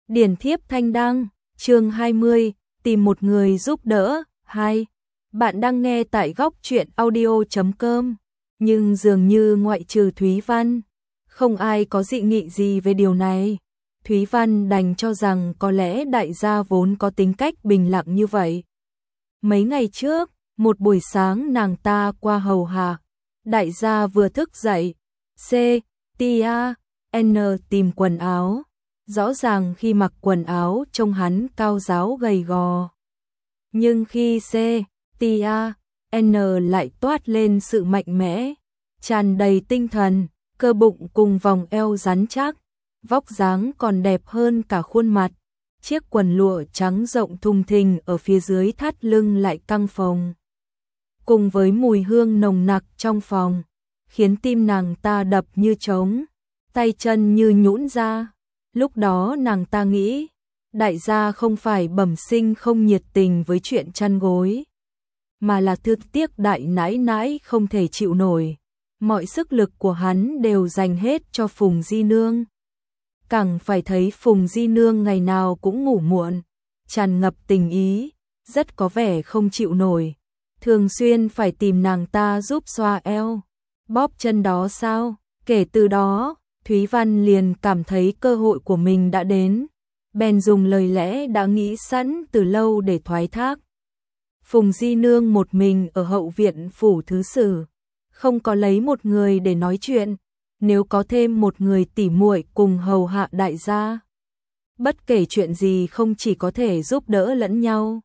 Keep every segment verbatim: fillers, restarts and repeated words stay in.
Điển thiếp thanh đăng, chương hai mươi, tìm một người giúp đỡ. Hai. Bạn đang nghe tại góc truyện audio chấm com, nhưng dường như ngoại trừ Thúy Văn, không ai có dị nghị gì về điều này. Thúy Văn đành cho rằng có lẽ đại gia vốn có tính cách bình lặng như vậy. Mấy ngày trước, một buổi sáng nàng ta qua hầu hạ, đại gia vừa thức dậy, C, T, A, N tìm quần áo. Rõ ràng khi mặc quần áo trông hắn cao ráo gầy gò. Nhưng khi C, T, A, N lại toát lên sự mạnh mẽ, tràn đầy tinh thần, cơ bụng cùng vòng eo rắn chắc, vóc dáng còn đẹp hơn cả khuôn mặt. Chiếc quần lụa trắng rộng thùng thình ở phía dưới thắt lưng lại căng phồng. Cùng với mùi hương nồng nặc trong phòng, khiến tim nàng ta đập như trống, tay chân như nhũn ra. Lúc đó nàng ta nghĩ, đại gia không phải bẩm sinh không nhiệt tình với chuyện chăn gối, mà là thương tiếc đại nãi nãi không thể chịu nổi. Mọi sức lực của hắn đều dành hết cho Phùng Di Nương. Càng phải thấy Phùng Di Nương ngày nào cũng ngủ muộn, tràn ngập tình ý, rất có vẻ không chịu nổi. Thường xuyên phải tìm nàng ta giúp xoa eo, bóp chân đó sao. Kể từ đó, Thúy Văn liền cảm thấy cơ hội của mình đã đến, bèn dùng lời lẽ đã nghĩ sẵn từ lâu để thoái thác. Phùng Di Nương một mình ở hậu viện phủ thứ sử, không có lấy một người để nói chuyện, nếu có thêm một người tỉ muội cùng hầu hạ đại gia, bất kể chuyện gì không chỉ có thể giúp đỡ lẫn nhau,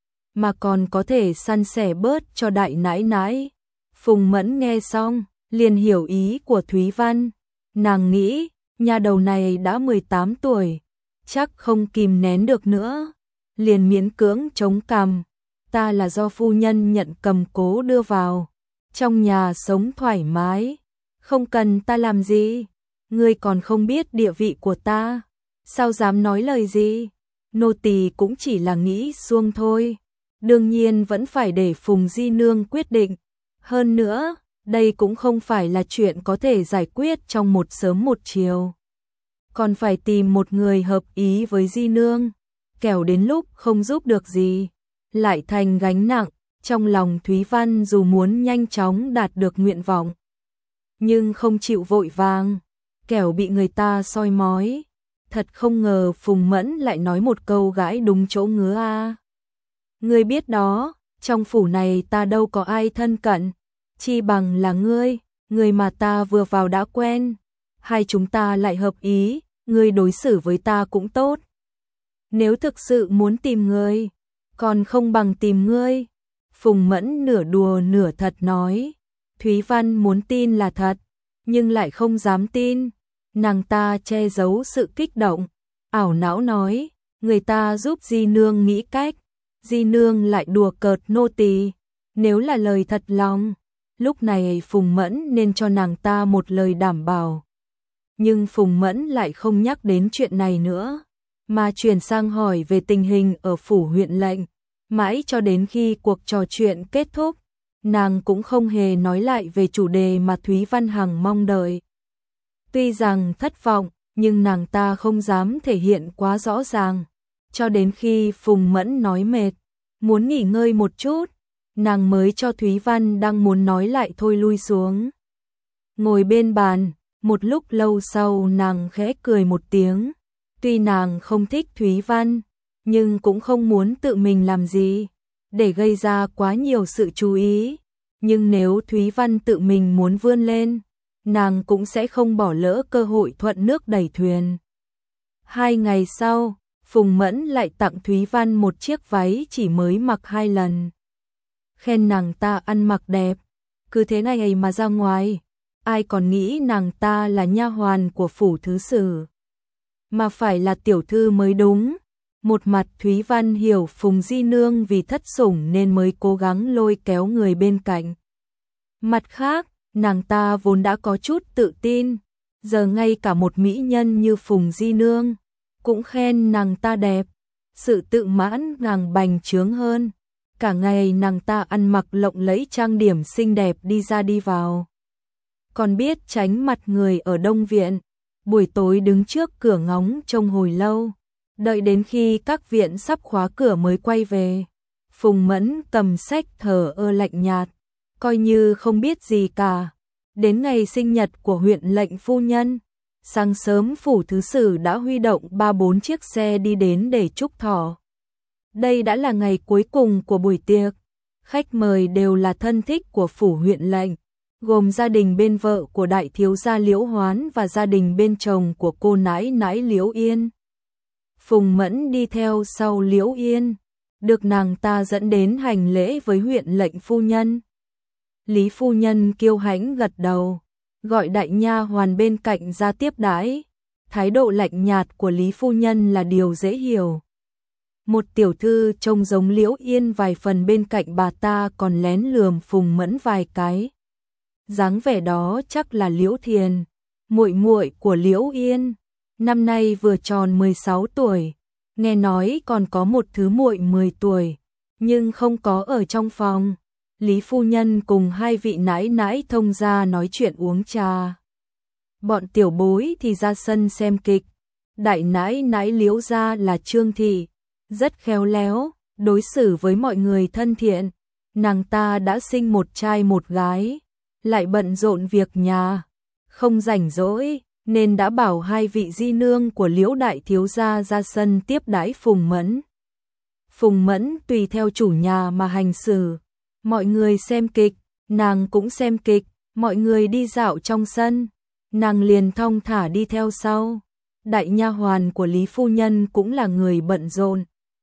mà còn có thể san sẻ bớt cho đại nãi nãi. Phùng Mẫn nghe xong, liền hiểu ý của Thúy Văn. Nàng nghĩ, nhà đầu này đã mười tám tuổi, chắc không kìm nén được nữa, liền miễn cưỡng chống cằm. Ta là do phu nhân nhận cầm cố đưa vào, trong nhà sống thoải mái, không cần ta làm gì. Ngươi còn không biết địa vị của ta, sao dám nói lời gì? Nô tỳ cũng chỉ là nghĩ suông thôi, đương nhiên vẫn phải để Phùng Di Nương quyết định. Hơn nữa, đây cũng không phải là chuyện có thể giải quyết trong một sớm một chiều. Còn phải tìm một người hợp ý với Di Nương, kẻo đến lúc không giúp được gì, lại thành gánh nặng. Trong lòng Thúy Văn dù muốn nhanh chóng đạt được nguyện vọng, nhưng không chịu vội vàng, kẻo bị người ta soi mói. Thật không ngờ Phùng Mẫn lại nói một câu gãi đúng chỗ ngứa a. Ngươi biết đó, trong phủ này ta đâu có ai thân cận, chi bằng là ngươi, người mà ta vừa vào đã quen, hai chúng ta lại hợp ý, ngươi đối xử với ta cũng tốt. Nếu thực sự muốn tìm ngươi, còn không bằng tìm ngươi. Phùng Mẫn nửa đùa nửa thật nói. Thúy Văn muốn tin là thật, nhưng lại không dám tin. Nàng ta che giấu sự kích động, ảo não nói, người ta giúp Di Nương nghĩ cách, Di Nương lại đùa cợt nô tỳ. Nếu là lời thật lòng, lúc này Phùng Mẫn nên cho nàng ta một lời đảm bảo. Nhưng Phùng Mẫn lại không nhắc đến chuyện này nữa, mà chuyển sang hỏi về tình hình ở phủ huyện lệnh. Mãi cho đến khi cuộc trò chuyện kết thúc, nàng cũng không hề nói lại về chủ đề mà Thúy Văn hằng mong đợi. Tuy rằng thất vọng, nhưng nàng ta không dám thể hiện quá rõ ràng. Cho đến khi Phùng Mẫn nói mệt, muốn nghỉ ngơi một chút, nàng mới cho Thúy Văn đang muốn nói lại thôi lui xuống. Ngồi bên bàn, một lúc lâu sau nàng khẽ cười một tiếng. Tuy nàng không thích Thúy Văn, nhưng cũng không muốn tự mình làm gì để gây ra quá nhiều sự chú ý. Nhưng nếu Thúy Văn tự mình muốn vươn lên, nàng cũng sẽ không bỏ lỡ cơ hội thuận nước đẩy thuyền. Hai ngày sau, Phùng Mẫn lại tặng Thúy Văn một chiếc váy chỉ mới mặc hai lần, khen nàng ta ăn mặc đẹp. Cứ thế này ấy mà ra ngoài, ai còn nghĩ nàng ta là nha hoàn của phủ thứ sử, mà phải là tiểu thư mới đúng. Một mặt Thúy Văn hiểu Phùng Di Nương vì thất sủng nên mới cố gắng lôi kéo người bên cạnh. Mặt khác, nàng ta vốn đã có chút tự tin, giờ ngay cả một mỹ nhân như Phùng Di Nương cũng khen nàng ta đẹp, sự tự mãn nàng bành trướng hơn. Cả ngày nàng ta ăn mặc lộng lẫy trang điểm xinh đẹp đi ra đi vào, còn biết tránh mặt người ở Đông Viện, buổi tối đứng trước cửa ngóng trông hồi lâu. Đợi đến khi các viện sắp khóa cửa mới quay về. Phùng Mẫn cầm sách thờ ơ lạnh nhạt, coi như không biết gì cả. Đến ngày sinh nhật của huyện lệnh phu nhân, sáng sớm phủ thứ sử đã huy động ba bốn chiếc xe đi đến để chúc thọ. Đây đã là ngày cuối cùng của buổi tiệc. Khách mời đều là thân thích của phủ huyện lệnh, gồm gia đình bên vợ của đại thiếu gia Liễu Hoán và gia đình bên chồng của cô nãi nãi Liễu Yên. Phùng Mẫn đi theo sau Liễu Yên, được nàng ta dẫn đến hành lễ với huyện lệnh phu nhân. Lý phu nhân kiêu hãnh gật đầu, gọi đại nha hoàn bên cạnh ra tiếp đãi. Thái độ lạnh nhạt của Lý phu nhân là điều dễ hiểu. Một tiểu thư trông giống Liễu Yên vài phần bên cạnh bà ta còn lén lườm Phùng Mẫn vài cái. Dáng vẻ đó chắc là Liễu Thiền, muội muội của Liễu Yên, năm nay vừa tròn mười sáu tuổi, nghe nói còn có một thứ muội mười tuổi, nhưng không có ở trong phòng. Lý phu nhân cùng hai vị nãi nãi thông gia nói chuyện uống trà. Bọn tiểu bối thì ra sân xem kịch. Đại nãi nãi Liễu gia là Trương Thị, rất khéo léo, đối xử với mọi người thân thiện. Nàng ta đã sinh một trai một gái, lại bận rộn việc nhà, không rảnh rỗi, nên đã bảo hai vị di nương của Liễu đại thiếu gia ra sân tiếp đãi Phùng Mẫn. Phùng Mẫn tùy theo chủ nhà mà hành xử. Mọi người xem kịch, nàng cũng xem kịch, mọi người đi dạo trong sân, nàng liền thong thả đi theo sau. Đại nha hoàn của Lý phu nhân cũng là người bận rộn.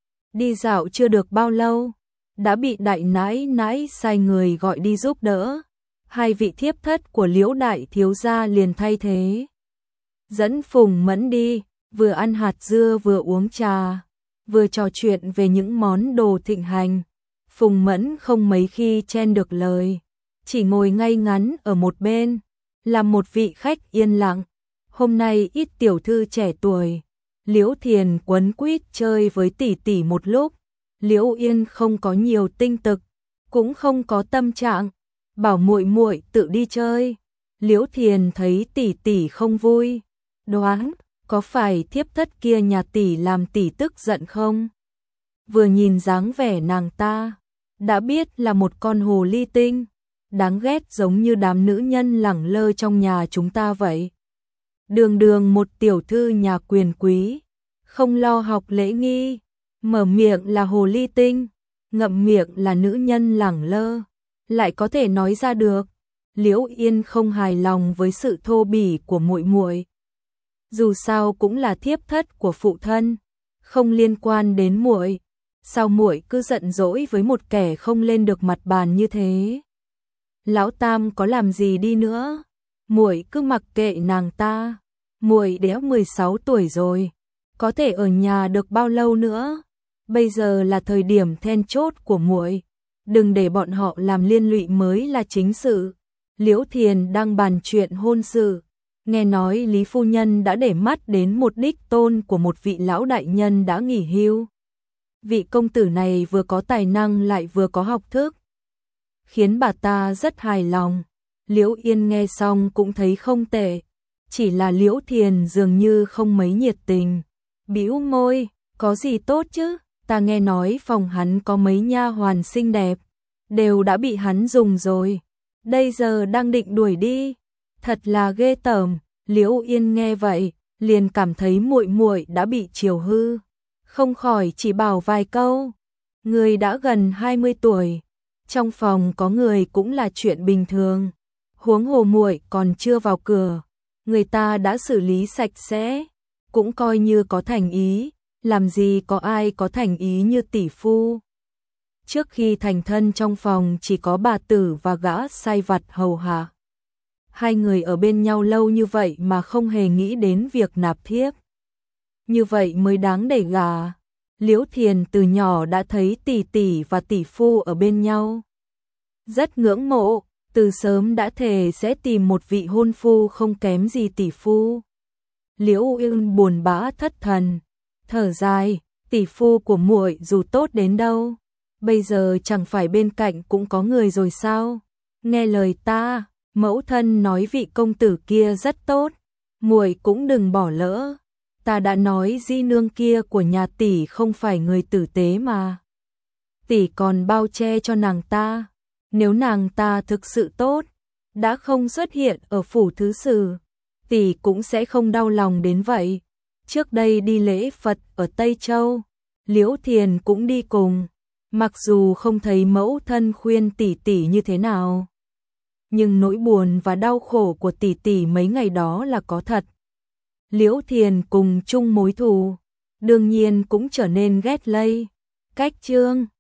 Đi dạo chưa được bao lâu, đã bị đại nãi nãi sai người gọi đi giúp đỡ. Hai vị thiếp thất của Liễu đại thiếu gia liền thay thế, dẫn Phùng Mẫn đi, vừa ăn hạt dưa vừa uống trà, vừa trò chuyện về những món đồ thịnh hành. Phùng Mẫn không mấy khi chen được lời, chỉ ngồi ngay ngắn ở một bên, làm một vị khách yên lặng. Hôm nay ít tiểu thư trẻ tuổi, Liễu Thiền quấn quýt chơi với tỷ tỷ một lúc, Liễu Yên không có nhiều tinh tực, cũng không có tâm trạng, bảo muội muội tự đi chơi. Liễu Thiền thấy tỷ tỷ không vui, đoán có phải thiếp thất kia nhà tỷ làm tỷ tức giận không? Vừa nhìn dáng vẻ nàng ta, đã biết là một con hồ ly tinh, đáng ghét giống như đám nữ nhân lẳng lơ trong nhà chúng ta vậy. Đường đường một tiểu thư nhà quyền quý, không lo học lễ nghi, mở miệng là hồ ly tinh, ngậm miệng là nữ nhân lẳng lơ, lại có thể nói ra được. Liễu Yên không hài lòng với sự thô bỉ của muội muội. Dù sao cũng là thiếp thất của phụ thân, không liên quan đến muội. Sao muội cứ giận dỗi với một kẻ không lên được mặt bàn như thế? Lão Tam có làm gì đi nữa, muội cứ mặc kệ nàng ta. Muội đã mười sáu tuổi rồi, có thể ở nhà được bao lâu nữa? Bây giờ là thời điểm then chốt của muội, đừng để bọn họ làm liên lụy mới là chính sự. Liễu Thiền đang bàn chuyện hôn sự, nghe nói Lý phu nhân đã để mắt đến một đích tôn của một vị lão đại nhân đã nghỉ hưu. Vị công tử này vừa có tài năng lại vừa có học thức, khiến bà ta rất hài lòng. Liễu Yên nghe xong cũng thấy không tệ, chỉ là Liễu Thiền dường như không mấy nhiệt tình. Bĩu môi, có gì tốt chứ, ta nghe nói phòng hắn có mấy nha hoàn xinh đẹp, đều đã bị hắn dùng rồi, đây giờ đang định đuổi đi, thật là ghê tởm. Liễu Yên nghe vậy, liền cảm thấy muội muội đã bị chiều hư, không khỏi chỉ bảo vài câu. Người đã gần hai mươi tuổi, trong phòng có người cũng là chuyện bình thường, huống hồ muội còn chưa vào cửa, người ta đã xử lý sạch sẽ, cũng coi như có thành ý, làm gì có ai có thành ý như tỷ phu. Trước khi thành thân trong phòng chỉ có bà tử và gã sai vặt hầu hạ. Hai người ở bên nhau lâu như vậy mà không hề nghĩ đến việc nạp thiếp. Như vậy mới đáng để gả. Liễu Thiền từ nhỏ đã thấy tỷ tỷ và tỷ phu ở bên nhau, rất ngưỡng mộ, từ sớm đã thề sẽ tìm một vị hôn phu không kém gì tỷ phu. Liễu Yên buồn bã thất thần, thở dài, tỷ phu của muội dù tốt đến đâu, bây giờ chẳng phải bên cạnh cũng có người rồi sao? Nghe lời ta, mẫu thân nói vị công tử kia rất tốt, muội cũng đừng bỏ lỡ. Ta đã nói di nương kia của nhà tỷ không phải người tử tế mà. Tỷ còn bao che cho nàng ta. Nếu nàng ta thực sự tốt, đã không xuất hiện ở phủ thứ sử, tỷ cũng sẽ không đau lòng đến vậy. Trước đây đi lễ Phật ở Tây Châu, Liễu Thiền cũng đi cùng, mặc dù không thấy mẫu thân khuyên tỷ tỷ như thế nào, nhưng nỗi buồn và đau khổ của tỷ tỷ mấy ngày đó là có thật. Liễu Thiền cùng chung mối thù, đương nhiên cũng trở nên ghét lây. Cách chương